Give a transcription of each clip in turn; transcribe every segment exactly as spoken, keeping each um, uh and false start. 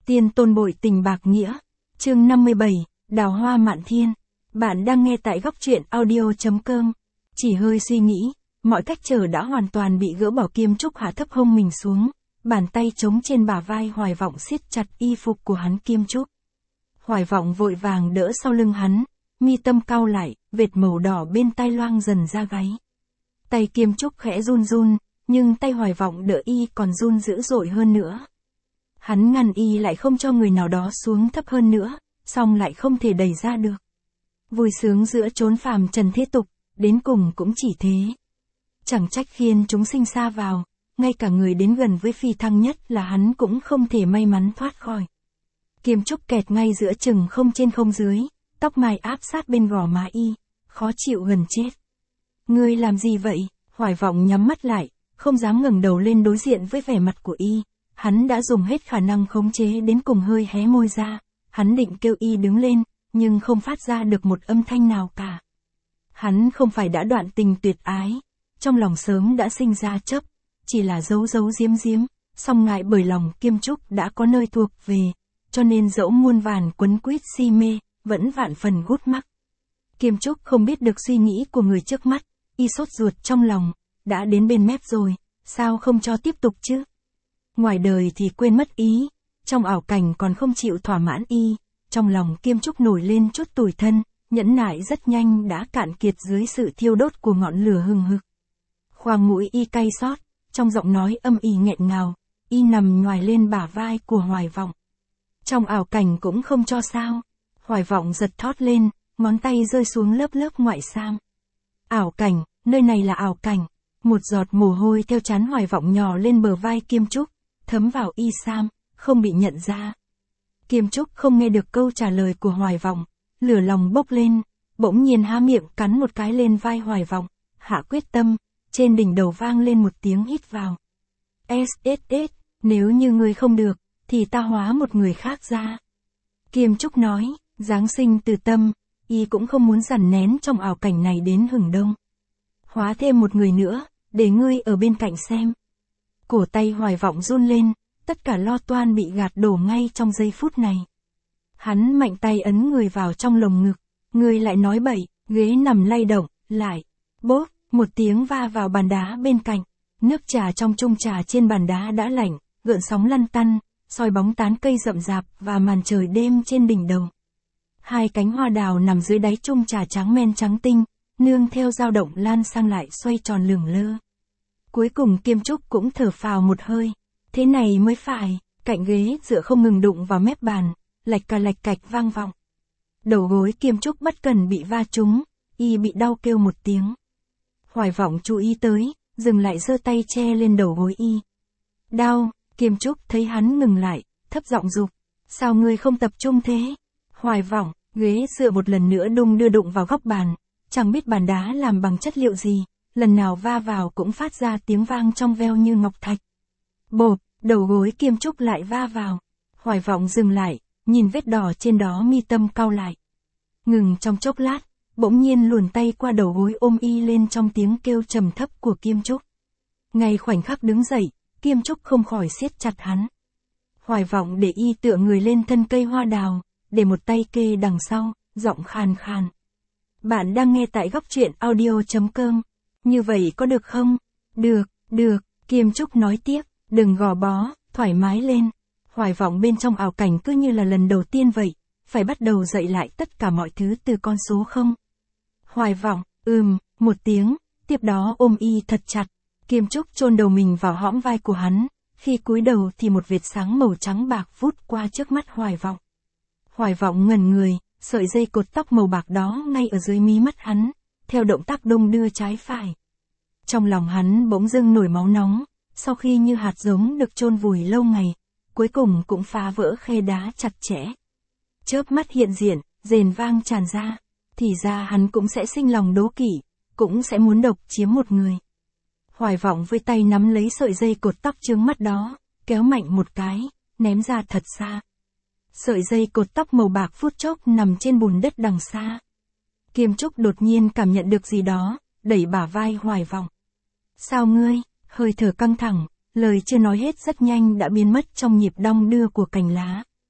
Tiên tôn bội tình bạc nghĩa. Chương năm mươi bảy, Đào hoa mạn thiên. Bạn đang nghe tại góc truyện audio chấm com. Chỉ hơi suy nghĩ, mọi cách trở đã hoàn toàn bị gỡ bỏ. Kiêm Trúc hạ thấp hông mình xuống, bàn tay trống trên bả vai Hoài Vọng siết chặt y phục của hắn. Kiêm Trúc. Hoài Vọng vội vàng đỡ sau lưng hắn, mi tâm cau lại, vệt màu đỏ bên tai loang dần ra gáy. Tay Kiêm Trúc khẽ run run, nhưng tay Hoài Vọng đỡ y còn run dữ dội hơn nữa. Hắn ngăn y lại không cho người nào đó xuống thấp hơn nữa, song lại không thể đẩy ra được. Vui sướng giữa chốn phàm trần thế tục, đến cùng cũng chỉ thế. Chẳng trách khiến chúng sinh xa vào, ngay cả người đến gần với phi thăng nhất là hắn cũng không thể may mắn thoát khỏi. Kiêm Trúc kẹt ngay giữa chừng không trên không dưới, tóc mai áp sát bên gò má y, khó chịu gần chết. Ngươi làm gì vậy? Hoài Vọng nhắm mắt lại, không dám ngẩng đầu lên đối diện với vẻ mặt của y. Hắn đã dùng hết khả năng khống chế đến cùng hơi hé môi ra. Hắn định kêu y đứng lên, nhưng không phát ra được một âm thanh nào cả. Hắn không phải đã đoạn tình tuyệt ái, trong lòng sớm đã sinh ra chấp, chỉ là giấu giấu giếm giếm, song ngại bởi lòng Kiêm Trúc đã có nơi thuộc về, cho nên dẫu muôn vàn quấn quýt si mê, vẫn vạn phần gút mắc. Kiêm Trúc không biết được suy nghĩ của người trước mắt, y sốt ruột trong lòng, đã đến bên mép rồi, sao không cho tiếp tục chứ? Ngoài đời thì quên mất ý, trong ảo cảnh còn không chịu thỏa mãn y, trong lòng Kiêm Trúc nổi lên chút tủi thân, nhẫn nại rất nhanh đã cạn kiệt dưới sự thiêu đốt của ngọn lửa hừng hực. Khoang mũi y cay xót, trong giọng nói âm ỉ nghẹn ngào, y nằm nhoài lên bả vai của Hoài Vọng. Trong ảo cảnh cũng không cho sao. Hoài Vọng giật thót lên, ngón tay rơi xuống lớp lớp ngoại sam. Ảo cảnh, nơi này là ảo cảnh. Một giọt mồ hôi theo trán Hoài Vọng nhỏ lên bờ vai Kiêm Trúc, thấm vào y sam, không bị nhận ra. Kiêm Trúc không nghe được câu trả lời của Hoài Vọng, lửa lòng bốc lên, bỗng nhiên há miệng cắn một cái lên vai Hoài Vọng, hạ quyết tâm, trên đỉnh đầu vang lên một tiếng hít vào. ét ét ét, nếu như ngươi không được, thì ta hóa một người khác ra. Kiêm Trúc nói, Giáng sinh từ tâm, y cũng không muốn dằn nén trong ảo cảnh này đến hừng đông. Hóa thêm một người nữa, để ngươi ở bên cạnh xem. Cổ tay Hoài Vọng run lên, tất cả lo toan bị gạt đổ ngay trong giây phút này. Hắn mạnh tay ấn người vào trong lồng ngực, người lại nói bậy, ghế nằm lay động, lại, bốp, một tiếng va vào bàn đá bên cạnh, nước trà trong chung trà trên bàn đá đã lạnh, gợn sóng lăn tăn, soi bóng tán cây rậm rạp và màn trời đêm trên đỉnh đầu. Hai cánh hoa đào nằm dưới đáy chung trà trắng men trắng tinh, nương theo dao động lan sang lại xoay tròn lửng lơ. Cuối cùng Kiêm Trúc cũng thở phào một hơi, thế này mới phải, cạnh ghế dựa không ngừng đụng vào mép bàn, lạch cà lạch cạch vang vọng. Đầu gối Kiêm Trúc bất cần bị va trúng, y bị đau kêu một tiếng. Hoài Vọng chú ý tới, dừng lại giơ tay che lên đầu gối y. Đau, Kiêm Trúc thấy hắn ngừng lại, thấp giọng dục, sao ngươi không tập trung thế? Hoài Vọng, ghế dựa một lần nữa đung đưa đụng vào góc bàn, chẳng biết bàn đá làm bằng chất liệu gì, lần nào va vào cũng phát ra tiếng vang trong veo như ngọc thạch. Bộp, đầu gối Kiêm Trúc lại va vào. Hoài Vọng dừng lại, nhìn vết đỏ trên đó mi tâm cau lại. Ngừng trong chốc lát, bỗng nhiên luồn tay qua đầu gối ôm y lên trong tiếng kêu trầm thấp của Kiêm Trúc. Ngay khoảnh khắc đứng dậy, Kiêm Trúc không khỏi siết chặt hắn. Hoài Vọng để y tựa người lên thân cây hoa đào, để một tay kê đằng sau, giọng khàn khàn. Bạn đang nghe tại góc truyện audio chấm com. Như vậy có được không? Được, được, Kiêm Trúc nói tiếp, đừng gò bó, thoải mái lên. Hoài Vọng bên trong ảo cảnh cứ như là lần đầu tiên vậy, phải bắt đầu dậy lại tất cả mọi thứ từ con số không. Hoài Vọng, ừm, một tiếng, tiếp đó ôm y thật chặt. Kiêm Trúc chôn đầu mình vào hõm vai của hắn, khi cúi đầu thì một vệt sáng màu trắng bạc vút qua trước mắt Hoài Vọng. Hoài Vọng ngẩn người, sợi dây cột tóc màu bạc đó ngay ở dưới mí mắt hắn, theo động tác đung đưa trái phải. Trong lòng hắn bỗng dưng nổi máu nóng, sau khi như hạt giống được chôn vùi lâu ngày, cuối cùng cũng phá vỡ khe đá chặt chẽ. Chớp mắt hiện diện, rền vang tràn ra, thì ra hắn cũng sẽ sinh lòng đố kỵ, cũng sẽ muốn độc chiếm một người. Hoài Vọng với tay nắm lấy sợi dây cột tóc chướng mắt đó, kéo mạnh một cái, ném ra thật xa. Sợi dây cột tóc màu bạc phút chốc nằm trên bùn đất đằng xa. Kiêm Trúc đột nhiên cảm nhận được gì đó, đẩy bả vai Hoài Vọng. Sao ngươi? Hơi thở căng thẳng, lời chưa nói hết rất nhanh đã biến mất trong nhịp đong đưa của cành lá,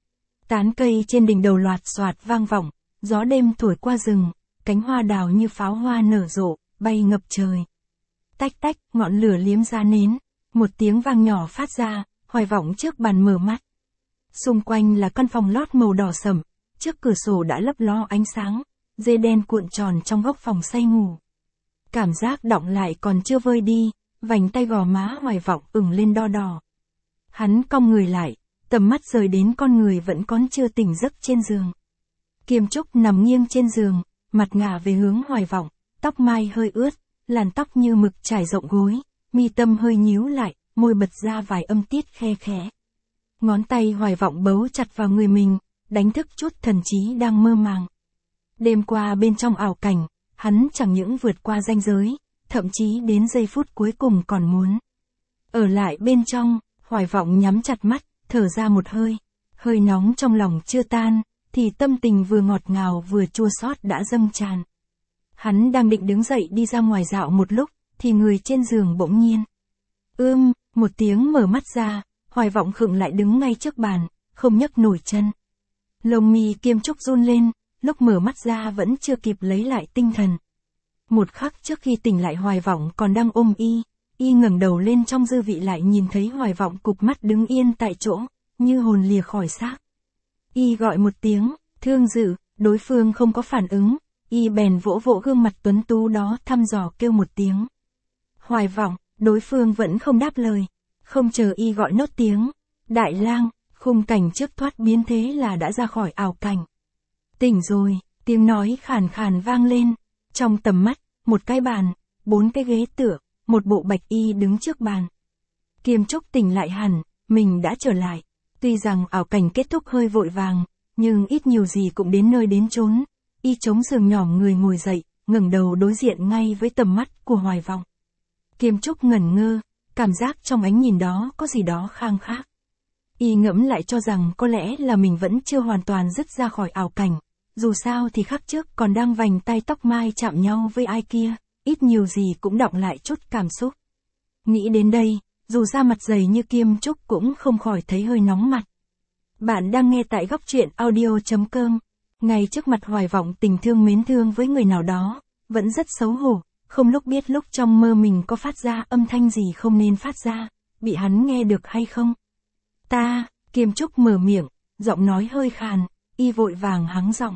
Tán cây trên đỉnh đầu loạt xoạt vang vọng, gió đêm thổi qua rừng, cánh hoa đào như pháo hoa nở rộ, bay ngập trời. Tách tách, ngọn lửa liếm ra nến, một tiếng vang nhỏ phát ra, Hoài Vọng trước bàn mở mắt. Xung quanh là căn phòng lót màu đỏ sẫm, trước cửa sổ đã lấp ló ánh sáng, dê đen cuộn tròn trong góc phòng say ngủ. Cảm giác đọng lại còn chưa vơi đi, vành tay gò má Hoài Vọng ửng lên đo đỏ. Hắn cong người lại, tầm mắt rời đến con người vẫn còn chưa tỉnh giấc trên giường. Kiêm Trúc nằm nghiêng trên giường, mặt ngả về hướng Hoài Vọng, tóc mai hơi ướt, làn tóc như mực trải rộng gối, mi tâm hơi nhíu lại, môi bật ra vài âm tiết khe khẽ. Ngón tay Hoài Vọng bấu chặt vào người mình, đánh thức chút thần trí đang mơ màng. Đêm qua bên trong ảo cảnh, hắn chẳng những vượt qua ranh giới, thậm chí đến giây phút cuối cùng còn muốn ở lại bên trong. Hoài Vọng nhắm chặt mắt, thở ra một hơi, hơi nóng trong lòng chưa tan, thì tâm tình vừa ngọt ngào vừa chua xót đã dâng tràn. Hắn đang định đứng dậy đi ra ngoài dạo một lúc, thì người trên giường bỗng nhiên ưm, một tiếng mở mắt ra, Hoài Vọng khựng lại đứng ngay trước bàn, không nhấc nổi chân. Lông mi Kiêm Trúc run lên, lúc mở mắt ra vẫn chưa kịp lấy lại tinh thần. Một khắc trước khi tỉnh lại Hoài Vọng còn đang ôm y, y ngẩng đầu lên trong dư vị lại nhìn thấy Hoài Vọng cụp mắt đứng yên tại chỗ, như hồn lìa khỏi xác. Y gọi một tiếng, Thương Dự, đối phương không có phản ứng, y bèn vỗ vỗ gương mặt tuấn tú đó thăm dò kêu một tiếng. Hoài Vọng, đối phương vẫn không đáp lời, không chờ y gọi nốt tiếng. Đại lang, khung cảnh trước thoát biến thế là đã ra khỏi ảo cảnh. Tỉnh rồi, tiếng nói khàn khàn vang lên, trong tầm mắt, một cái bàn, bốn cái ghế tựa, một bộ bạch y đứng trước bàn. Kiêm Trúc tỉnh lại hẳn, mình đã trở lại. Tuy rằng ảo cảnh kết thúc hơi vội vàng, nhưng ít nhiều gì cũng đến nơi đến chốn. Y chống giường nhỏm người ngồi dậy, ngẩng đầu đối diện ngay với tầm mắt của Hoài Vọng. Kiêm Trúc ngẩn ngơ, cảm giác trong ánh nhìn đó có gì đó khang khác. Y ngẫm lại cho rằng có lẽ là mình vẫn chưa hoàn toàn dứt ra khỏi ảo cảnh. Dù sao thì khắc trước còn đang vành tay tóc mai chạm nhau với ai kia, ít nhiều gì cũng đọng lại chút cảm xúc. Nghĩ đến đây, dù da mặt dày như Kiêm Trúc cũng không khỏi thấy hơi nóng mặt. Bạn đang nghe tại góc truyện audio chấm com. Ngay trước mặt Hoài Vọng tình thương mến thương với người nào đó, vẫn rất xấu hổ, không lúc biết lúc trong mơ mình có phát ra âm thanh gì không nên phát ra, bị hắn nghe được hay không. Ta, Kiêm Trúc mở miệng, giọng nói hơi khàn, y vội vàng hắng giọng.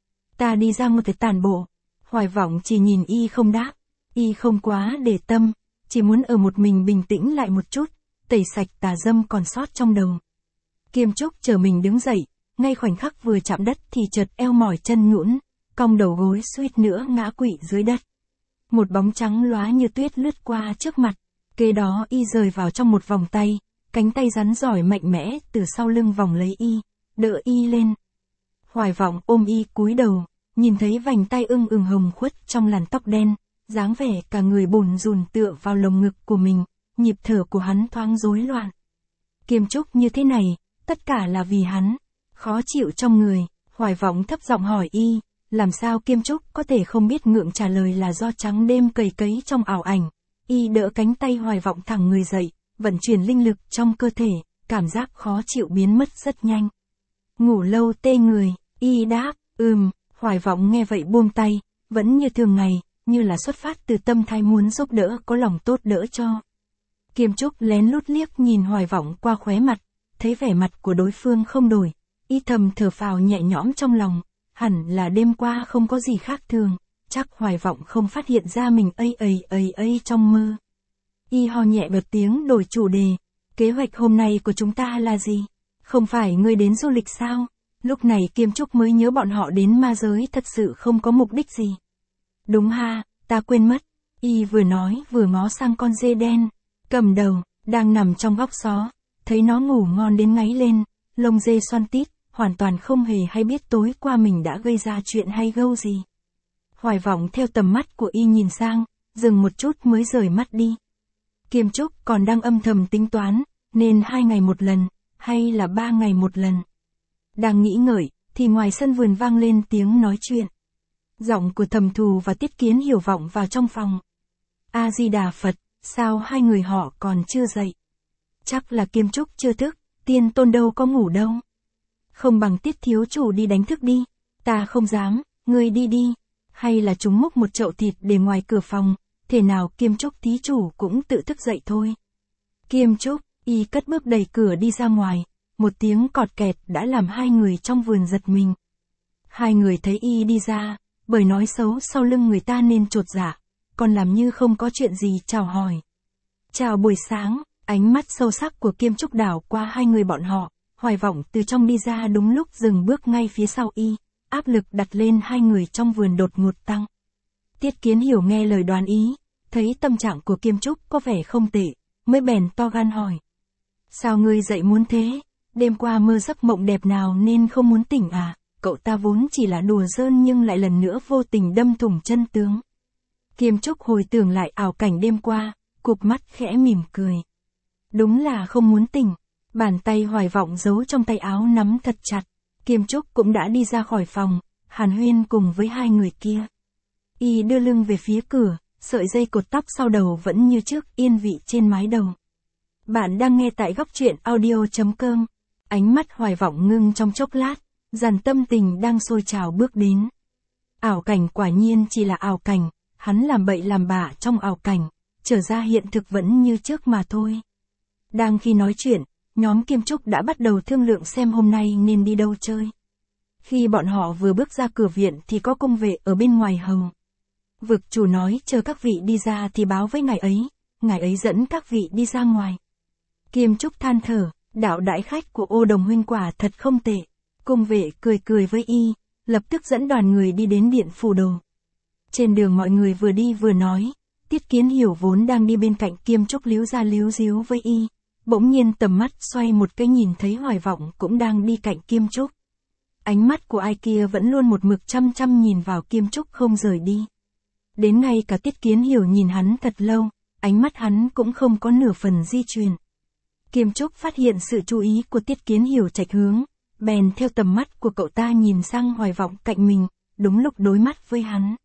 Ta đi ra một cái tản bộ. Hoài Vọng chỉ nhìn y không đáp, y không quá để tâm, chỉ muốn ở một mình bình tĩnh lại một chút, tẩy sạch tà dâm còn sót trong đầu. Kiêm Trúc chờ mình đứng dậy, ngay khoảnh khắc vừa chạm đất thì chợt eo mỏi chân nhũn, cong đầu gối suýt nữa ngã quỵ dưới đất. Một bóng trắng lóa như tuyết lướt qua trước mặt, kế đó y rời vào trong một vòng tay, cánh tay rắn giỏi mạnh mẽ từ sau lưng vòng lấy y, đỡ y lên. Hoài Vọng ôm y cúi đầu, nhìn thấy vành tay ưng ửng hồng khuất trong làn tóc đen, dáng vẻ cả người bồn rùn tựa vào lồng ngực của mình, nhịp thở của hắn thoáng rối loạn. Kiêm Trúc như thế này, tất cả là vì hắn, khó chịu trong người. Hoài Vọng thấp giọng hỏi y, làm sao Kiêm Trúc có thể không biết ngượng trả lời là do trắng đêm cầy cấy trong ảo ảnh. Y đỡ cánh tay Hoài Vọng thẳng người dậy, vận chuyển linh lực trong cơ thể, cảm giác khó chịu biến mất rất nhanh. Ngủ lâu tê người, y đáp, ừm. Hoài Vọng nghe vậy buông tay, vẫn như thường ngày, như là xuất phát từ tâm thái muốn giúp đỡ, có lòng tốt đỡ cho. Kiêm Trúc lén lút liếc nhìn Hoài Vọng qua khóe mặt, thấy vẻ mặt của đối phương không đổi, y thầm thở phào nhẹ nhõm trong lòng, hẳn là đêm qua không có gì khác thường, chắc Hoài Vọng không phát hiện ra mình ây ây ây ây trong mơ. Y ho nhẹ bật tiếng đổi chủ đề, kế hoạch hôm nay của chúng ta là gì? Không phải ngươi đến du lịch sao? Lúc này Kiêm Trúc mới nhớ bọn họ đến ma giới thật sự không có mục đích gì. Đúng ha, ta quên mất. Y vừa nói vừa ngó sang con dê đen, cầm đầu, đang nằm trong góc xó, thấy nó ngủ ngon đến ngáy lên, lông dê xoăn tít, hoàn toàn không hề hay biết tối qua mình đã gây ra chuyện hay gâu gì. Hoài Vọng theo tầm mắt của y nhìn sang, dừng một chút mới rời mắt đi. Kiêm Trúc còn đang âm thầm tính toán, nên hai ngày một lần, hay là ba ngày một lần. Đang nghĩ ngợi, thì ngoài sân vườn vang lên tiếng nói chuyện. Giọng của Thẩm Thù và Tiết Kiến Hiểu vọng vào trong phòng. A-di-đà Phật, sao hai người họ còn chưa dậy? Chắc là Kiêm Trúc chưa thức, Tiên Tôn đâu có ngủ đâu. Không bằng Tiết thiếu chủ đi đánh thức đi. Ta không dám, ngươi đi đi. Hay là chúng múc một chậu thịt để ngoài cửa phòng, thể nào Kiêm Trúc thí chủ cũng tự thức dậy thôi. Kiêm Trúc, y cất bước đẩy cửa đi ra ngoài, một tiếng cọt kẹt đã làm hai người trong vườn giật mình. Hai người thấy y đi ra, bởi nói xấu sau lưng người ta nên chột dạ, còn làm như không có chuyện gì chào hỏi. Chào buổi sáng, ánh mắt sâu sắc của Kiêm Trúc đảo qua hai người bọn họ, Hoài Vọng từ trong đi ra đúng lúc dừng bước ngay phía sau y, áp lực đặt lên hai người trong vườn đột ngột tăng. Tiết Kiến Hiểu nghe lời đoán ý, thấy tâm trạng của Kiêm Trúc có vẻ không tệ, mới bèn to gan hỏi. Sao ngươi dậy muốn thế? Đêm qua mơ giấc mộng đẹp nào nên không muốn tỉnh à? Cậu ta vốn chỉ là đùa giỡn nhưng lại lần nữa vô tình đâm thủng chân tướng. Kiêm Trúc hồi tưởng lại ảo cảnh đêm qua, cụp mắt khẽ mỉm cười. Đúng là không muốn tỉnh. Bàn tay Hoài Vọng giấu trong tay áo nắm thật chặt. Kiêm Trúc cũng đã đi ra khỏi phòng, hàn huyên cùng với hai người kia. Y đưa lưng về phía cửa, sợi dây cột tóc sau đầu vẫn như trước yên vị trên mái đầu. Bạn đang nghe tại góc truyện audio chấm com. Ánh mắt Hoài Vọng ngưng trong chốc lát, dàn tâm tình đang sôi trào bước đến. Ảo cảnh quả nhiên chỉ là ảo cảnh, hắn làm bậy làm bạ trong ảo cảnh, trở ra hiện thực vẫn như trước mà thôi. Đang khi nói chuyện, nhóm Kiêm Trúc đã bắt đầu thương lượng xem hôm nay nên đi đâu chơi. Khi bọn họ vừa bước ra cửa viện thì có cung vệ ở bên ngoài hầu. Vực chủ nói chờ các vị đi ra thì báo với ngài ấy, ngài ấy dẫn các vị đi ra ngoài. Kiêm Trúc than thở, đạo đãi khách của Ô Đồng huynh quả thật không tệ. Cung vệ cười cười với y, lập tức dẫn đoàn người đi đến điện phủ đồ. Trên đường mọi người vừa đi vừa nói, Tiết Kiến Hiểu vốn đang đi bên cạnh Kiêm Trúc líu ra líu díu với y. Bỗng nhiên tầm mắt xoay một cái nhìn thấy Hoài Vọng cũng đang đi cạnh Kiêm Trúc. Ánh mắt của ai kia vẫn luôn một mực chăm chăm nhìn vào Kiêm Trúc không rời đi. Đến ngay cả Tiết Kiến Hiểu nhìn hắn thật lâu, ánh mắt hắn cũng không có nửa phần di chuyển. Kiêm Trúc phát hiện sự chú ý của Tiết Kiến Hiểu chệch hướng, bèn theo tầm mắt của cậu ta nhìn sang Hoài Vọng cạnh mình, đúng lúc đối mắt với hắn.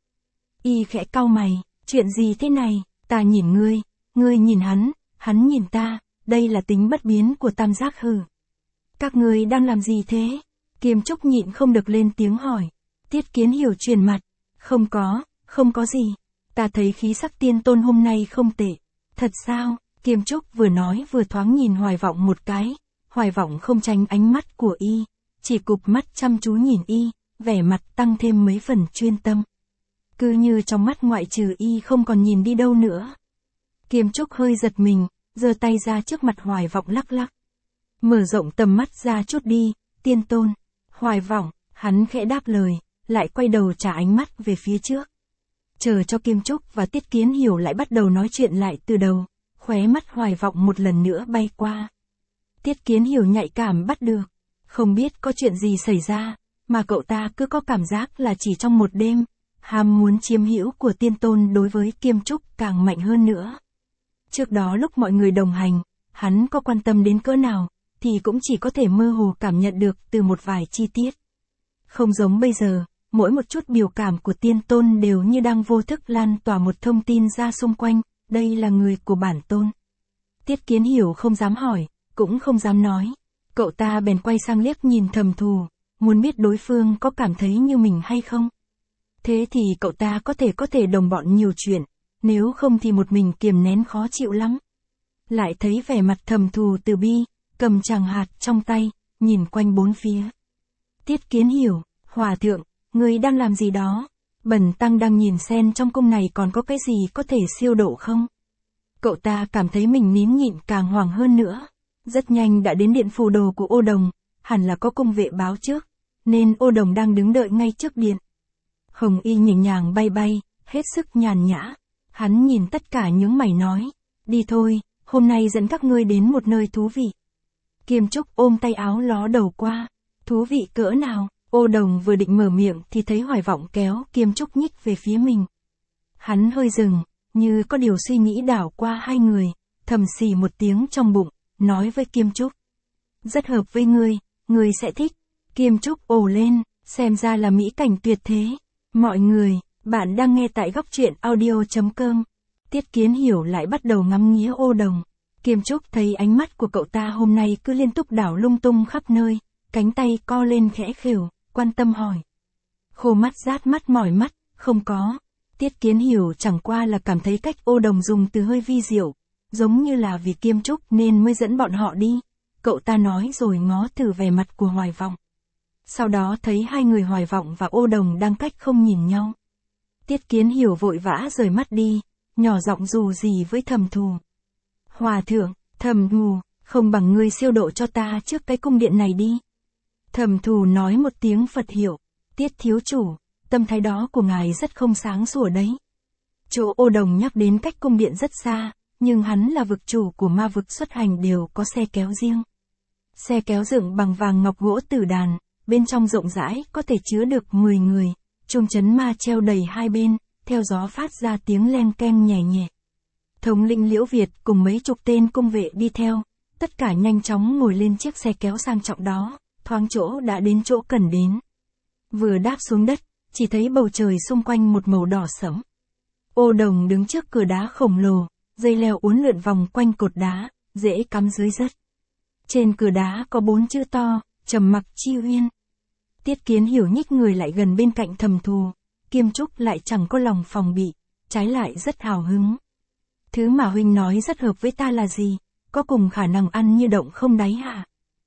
Y khẽ cau mày, chuyện gì thế này, ta nhìn ngươi, ngươi nhìn hắn, hắn nhìn ta, đây là tính bất biến của tam giác hừ. Các ngươi đang làm gì thế? Kiêm Trúc nhịn không được lên tiếng hỏi. Tiết Kiến Hiểu chuyển mặt, không có, không có gì, ta thấy khí sắc tiên tôn hôm nay không tệ. Thật sao? Kiêm Trúc vừa nói vừa thoáng nhìn Hoài Vọng một cái, Hoài Vọng không tránh ánh mắt của y, chỉ cụp mắt chăm chú nhìn y, vẻ mặt tăng thêm mấy phần chuyên tâm. Cứ như trong mắt ngoại trừ y không còn nhìn đi đâu nữa. Kiêm Trúc hơi giật mình, giơ tay ra trước mặt Hoài Vọng lắc lắc. Mở rộng tầm mắt ra chút đi, tiên tôn. Hoài Vọng, hắn khẽ đáp lời, lại quay đầu trả ánh mắt về phía trước. Chờ cho Kiêm Trúc và Tiết Kiến Hiểu lại bắt đầu nói chuyện lại từ đầu, khóe mắt Hoài Vọng một lần nữa bay qua. Tiết Kiến Hiểu nhạy cảm bắt được, không biết có chuyện gì xảy ra, mà cậu ta cứ có cảm giác là chỉ trong một đêm, ham muốn chiếm hữu của tiên tôn đối với Kiêm Trúc càng mạnh hơn nữa. Trước đó lúc mọi người đồng hành, hắn có quan tâm đến cỡ nào, thì cũng chỉ có thể mơ hồ cảm nhận được từ một vài chi tiết. Không giống bây giờ, mỗi một chút biểu cảm của tiên tôn đều như đang vô thức lan tỏa một thông tin ra xung quanh, đây là người của bản tôn. Tiết Kiến Hiểu không dám hỏi, cũng không dám nói. Cậu ta bèn quay sang liếc nhìn thầm thù, muốn biết đối phương có cảm thấy như mình hay không. Thế thì cậu ta có thể có thể đồng bọn nhiều chuyện, nếu không thì một mình kiềm nén khó chịu lắm. Lại thấy vẻ mặt thầm thù từ bi, cầm tràng hạt trong tay, nhìn quanh bốn phía. Tiết Kiến Hiểu, hòa thượng, người đang làm gì đó? Bần tăng đang nhìn xem trong cung này còn có cái gì có thể siêu độ không? Cậu ta cảm thấy mình nín nhịn càng hoảng hơn nữa. Rất nhanh đã đến điện phù đồ của Ô Đồng, hẳn là có cung vệ báo trước, nên Ô Đồng đang đứng đợi ngay trước điện. Hồng y nhỉnh nhàng bay bay, hết sức nhàn nhã. Hắn nhìn tất cả những mày nói, đi thôi, hôm nay dẫn các ngươi đến một nơi thú vị. Kiêm Trúc ôm tay áo ló đầu qua, thú vị cỡ nào? Ô Đồng vừa định mở miệng thì thấy Hoài Vọng kéo Kiêm Trúc nhích về phía mình. Hắn hơi dừng, như có điều suy nghĩ đảo qua hai người, thầm xì một tiếng trong bụng, nói với Kiêm Trúc. Rất hợp với ngươi, ngươi sẽ thích. Kiêm Trúc ồ lên, xem ra là mỹ cảnh tuyệt thế. Mọi người, bạn đang nghe tại góc truyện audio chấm com. Tiết Kiến Hiểu lại bắt đầu ngắm nghía Ô Đồng. Kiêm Trúc thấy ánh mắt của cậu ta hôm nay cứ liên tục đảo lung tung khắp nơi, cánh tay co lên khẽ khều, quan tâm hỏi. Khô mắt rát mắt mỏi mắt, không có. Tiết Kiến Hiểu chẳng qua là cảm thấy cách Ô Đồng dùng từ hơi vi diệu, giống như là vì Kiêm Trúc nên mới dẫn bọn họ đi. Cậu ta nói rồi ngó thử vẻ mặt của Hoài Vọng. Sau đó thấy hai người Hoài Vọng và Ô Đồng đang cách không nhìn nhau. Tiết Kiến Hiểu vội vã rời mắt đi, nhỏ giọng dù gì với Thẩm Thù. Hòa thượng, Thẩm Thù, không bằng ngươi siêu độ cho ta trước cái cung điện này đi. Thẩm Thù nói một tiếng Phật hiệu. Tiết thiếu chủ, tâm thái đó của ngài rất không sáng sủa đấy. Chỗ Ô Đồng nhắc đến cách cung điện rất xa, nhưng hắn là vực chủ của ma vực xuất hành đều có xe kéo riêng. Xe kéo dựng bằng vàng ngọc gỗ tử đàn, bên trong rộng rãi có thể chứa được mười người, chuông chấn ma treo đầy hai bên, theo gió phát ra tiếng len keng nhẹ nhẹ. Thống lĩnh Liễu Việt cùng mấy chục tên cung vệ đi theo, tất cả nhanh chóng ngồi lên chiếc xe kéo sang trọng đó, thoáng chỗ đã đến chỗ cần đến. Vừa đáp xuống đất, chỉ thấy bầu trời xung quanh một màu đỏ sẫm. Ô Đồng đứng trước cửa đá khổng lồ, dây leo uốn lượn vòng quanh cột đá, dễ cắm dưới đất. Trên cửa đá có bốn chữ to, Trầm Mặc Chi Uyên. Tiết Kiến Hiểu nhích người lại gần bên cạnh Thẩm Thù, Kiêm Trúc lại chẳng có lòng phòng bị, trái lại rất hào hứng. Thứ mà huynh nói rất hợp với ta là gì, có cùng khả năng ăn như động không đáy hả?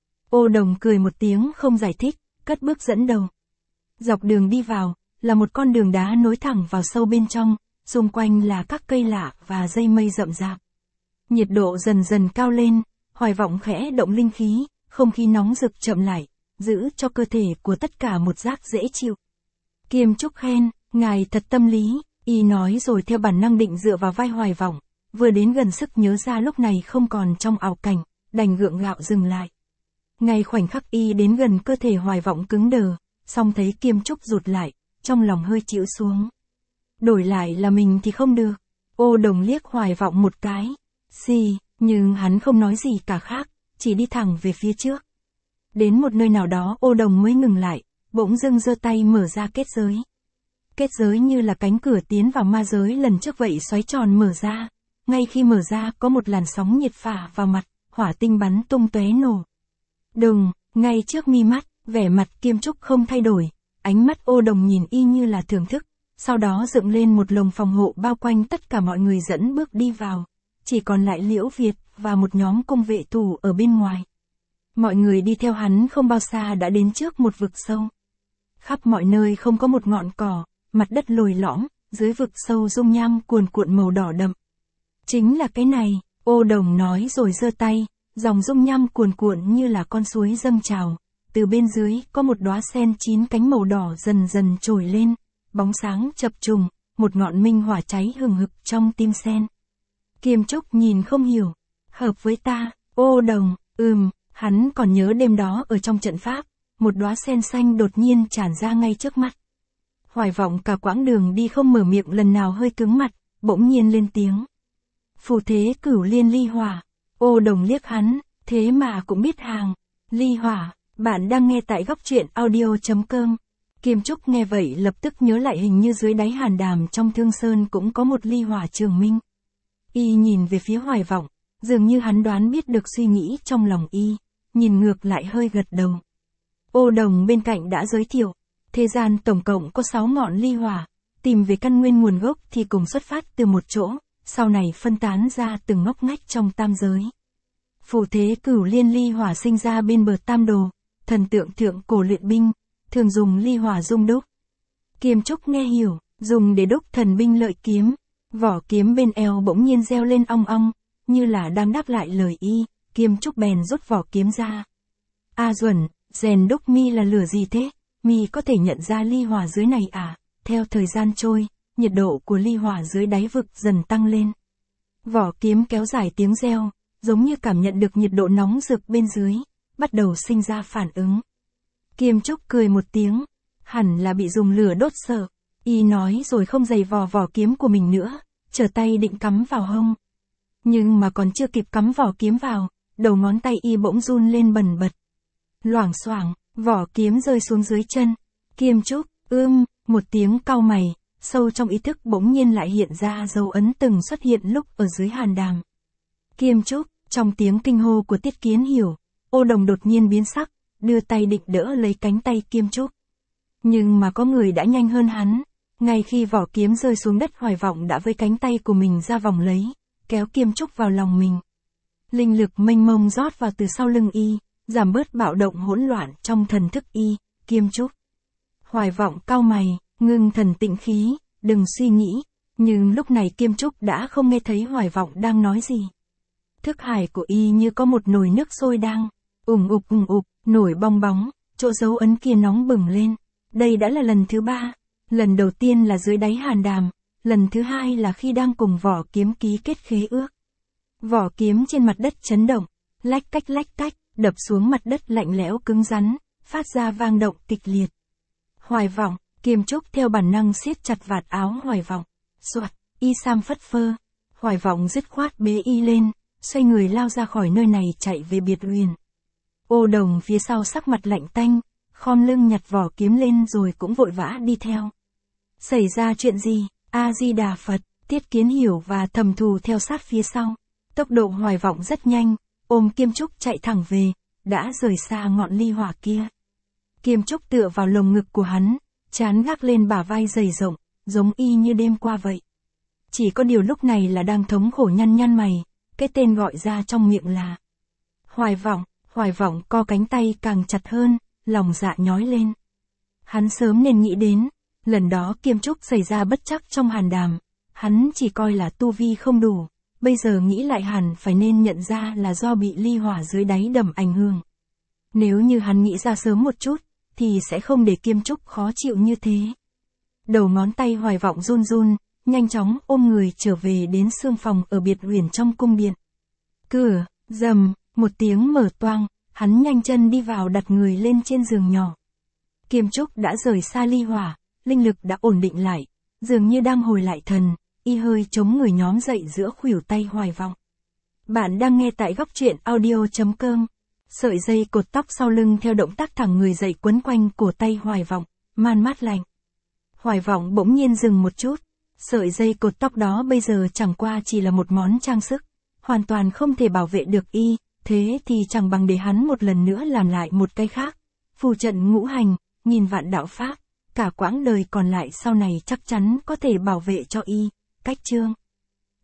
Ô Đồng cười một tiếng không giải thích, cất bước dẫn đầu. Dọc đường đi vào, là một con đường đá nối thẳng vào sâu bên trong, xung quanh là các cây lạ và dây mây rậm rạp. Nhiệt độ dần dần cao lên, Hoài Vọng khẽ động linh khí, không khí nóng rực chậm lại, giữ cho cơ thể của tất cả một giác dễ chịu. Kiêm Trúc khen, ngài thật tâm lý, y nói rồi theo bản năng định dựa vào vai Hoài Vọng, vừa đến gần sức nhớ ra lúc này không còn trong ảo cảnh, đành gượng gạo dừng lại. Ngay khoảnh khắc y đến gần cơ thể Hoài Vọng cứng đờ, song thấy Kiêm Trúc rụt lại, trong lòng hơi chịu xuống. Đổi lại là mình thì không được. Ô Đồng liếc Hoài Vọng một cái. Xì, nhưng hắn không nói gì cả khác, chỉ đi thẳng về phía trước. Đến một nơi nào đó Ô Đồng mới ngừng lại, bỗng dưng giơ tay mở ra kết giới. Kết giới như là cánh cửa tiến vào ma giới lần trước vậy xoáy tròn mở ra. Ngay khi mở ra có một làn sóng nhiệt phả vào mặt, hỏa tinh bắn tung tóe nổ. Đùng, ngay trước mi mắt, vẻ mặt Kiêm Trúc không thay đổi, ánh mắt Ô Đồng nhìn y như là thưởng thức, sau đó dựng lên một lồng phòng hộ bao quanh tất cả mọi người dẫn bước đi vào, chỉ còn lại Liễu Việt và một nhóm cung vệ thủ ở bên ngoài. Mọi người đi theo hắn không bao xa đã đến trước một vực sâu. Khắp mọi nơi không có một ngọn cỏ, mặt đất lồi lõm, dưới vực sâu dung nham cuồn cuộn màu đỏ đậm. Chính là cái này, Ô Đồng nói rồi giơ tay, dòng dung nham cuồn cuộn như là con suối dâng trào. Từ bên dưới có một đóa sen chín cánh màu đỏ dần dần trồi lên, bóng sáng chập trùng, một ngọn minh hỏa cháy hừng hực trong tim sen. Kiêm Trúc nhìn không hiểu, hợp với ta, Ô Đồng, ừm, hắn còn nhớ đêm đó ở trong trận pháp, một đóa sen xanh đột nhiên tràn ra ngay trước mắt. Hoài Vọng cả quãng đường đi không mở miệng lần nào hơi cứng mặt, bỗng nhiên lên tiếng. Phù thế cửu liên ly hỏa. Ô Đồng liếc hắn, thế mà cũng biết hàng. Ly hỏa, bạn đang nghe tại góc truyện audio chấm com. Kiêm Trúc nghe vậy lập tức nhớ lại hình như dưới đáy hàn đàm trong Thương Sơn cũng có một ly hỏa trường minh. Y nhìn về phía Hoài Vọng, dường như hắn đoán biết được suy nghĩ trong lòng y, nhìn ngược lại hơi gật đầu. Ô Đồng bên cạnh đã giới thiệu, thế gian tổng cộng có sáu ngọn ly hỏa, tìm về căn nguyên nguồn gốc thì cùng xuất phát từ một chỗ, sau này phân tán ra từng ngóc ngách trong tam giới. Phù thế cửu liên ly hỏa sinh ra bên bờ Tam Đồ, thần tượng thượng cổ luyện binh, thường dùng ly hỏa dung đúc. Kiêm Trúc nghe hiểu, dùng để đúc thần binh lợi kiếm, vỏ kiếm bên eo bỗng nhiên reo lên ong ong, như là đang đáp lại lời y, Kiêm Trúc bèn rút vỏ kiếm ra. A Duẩn, rèn đúc mi là lửa gì thế? Mi có thể nhận ra ly hỏa dưới này à? Theo thời gian trôi, nhiệt độ của ly hỏa dưới đáy vực dần tăng lên. Vỏ kiếm kéo dài tiếng reo, giống như cảm nhận được nhiệt độ nóng rực bên dưới, bắt đầu sinh ra phản ứng. Kiêm Trúc cười một tiếng, hẳn là bị dùng lửa đốt sợ, y nói rồi không giày vò vỏ kiếm của mình nữa, trở tay định cắm vào hông. Nhưng mà còn chưa kịp cắm vỏ kiếm vào, đầu ngón tay y bỗng run lên bần bật. Loảng xoảng, vỏ kiếm rơi xuống dưới chân. Kiêm Trúc, ưm, một tiếng cau mày, sâu trong ý thức bỗng nhiên lại hiện ra dấu ấn từng xuất hiện lúc ở dưới hàn đàm. Kiêm Trúc, trong tiếng kinh hô của Tiết Kiến Hiểu, Ô Đồng đột nhiên biến sắc, đưa tay định đỡ lấy cánh tay Kiêm Trúc. Nhưng mà có người đã nhanh hơn hắn. Ngay khi vỏ kiếm rơi xuống đất, Hoài Vọng đã với cánh tay của mình ra vòng lấy, kéo Kiêm Trúc vào lòng mình. Linh lực mênh mông rót vào từ sau lưng y, giảm bớt bạo động hỗn loạn trong thần thức y, Kiêm Trúc. Hoài Vọng cau mày, ngưng thần tĩnh khí, đừng suy nghĩ, nhưng lúc này Kiêm Trúc đã không nghe thấy Hoài Vọng đang nói gì. Thức hải của y như có một nồi nước sôi đang ùng ục ùng ục, nổi bong bóng, chỗ dấu ấn kia nóng bừng lên. Đây đã là lần thứ ba. Lần đầu tiên là dưới đáy hàn đàm, lần thứ hai là khi đang cùng vỏ kiếm ký kết khế ước. Vỏ kiếm trên mặt đất chấn động, lách cách lách cách, đập xuống mặt đất lạnh lẽo cứng rắn, phát ra vang động kịch liệt. Hoài Vọng, Kiêm Trúc theo bản năng siết chặt vạt áo Hoài Vọng. Soạt, y sam phất phơ. Hoài Vọng dứt khoát bế y lên, xoay người lao ra khỏi nơi này chạy về biệt uyển. Ô Đồng phía sau sắc mặt lạnh tanh, khom lưng nhặt vỏ kiếm lên rồi cũng vội vã đi theo. Xảy ra chuyện gì? A Di Đà Phật, Tiết Kiến Hiểu và Thẩm Thù theo sát phía sau. Tốc độ Hoài Vọng rất nhanh, ôm Kiêm Trúc chạy thẳng về, đã rời xa ngọn ly hỏa kia. Kiêm Trúc tựa vào lồng ngực của hắn, trán gác lên bả vai dày rộng, giống y như đêm qua vậy. Chỉ có điều lúc này là đang thống khổ nhăn nhăn mày, cái tên gọi ra trong miệng là Hoài Vọng. Hoài Vọng co cánh tay càng chặt hơn, lòng dạ nhói lên. Hắn sớm nên nghĩ đến, lần đó Kiêm Trúc xảy ra bất trắc trong hàn đàm, hắn chỉ coi là tu vi không đủ, bây giờ nghĩ lại hẳn phải nên nhận ra là do bị ly hỏa dưới đáy đầm ảnh hưởng. Nếu như hắn nghĩ ra sớm một chút, thì sẽ không để Kiêm Trúc khó chịu như thế. Đầu ngón tay Hoài Vọng run run, nhanh chóng ôm người trở về đến xương phòng ở biệt uyển trong cung điện. Cửa, rầm, một tiếng mở toang, hắn nhanh chân đi vào đặt người lên trên giường nhỏ. Kiêm Trúc đã rời xa ly hỏa, linh lực đã ổn định lại, dường như đang hồi lại thần, y hơi chống người nhóm dậy giữa khuỷu tay Hoài Vọng. Bạn đang nghe tại góc truyện audio chấm com. Sợi dây cột tóc sau lưng theo động tác thẳng người dậy quấn quanh cổ tay Hoài Vọng, man mát lạnh. Hoài Vọng bỗng nhiên dừng một chút, sợi dây cột tóc đó bây giờ chẳng qua chỉ là một món trang sức, hoàn toàn không thể bảo vệ được y, thế thì chẳng bằng để hắn một lần nữa làm lại một cái khác. Phù trận ngũ hành, nghìn vạn đạo pháp, cả quãng đời còn lại sau này chắc chắn có thể bảo vệ cho y. Cách chương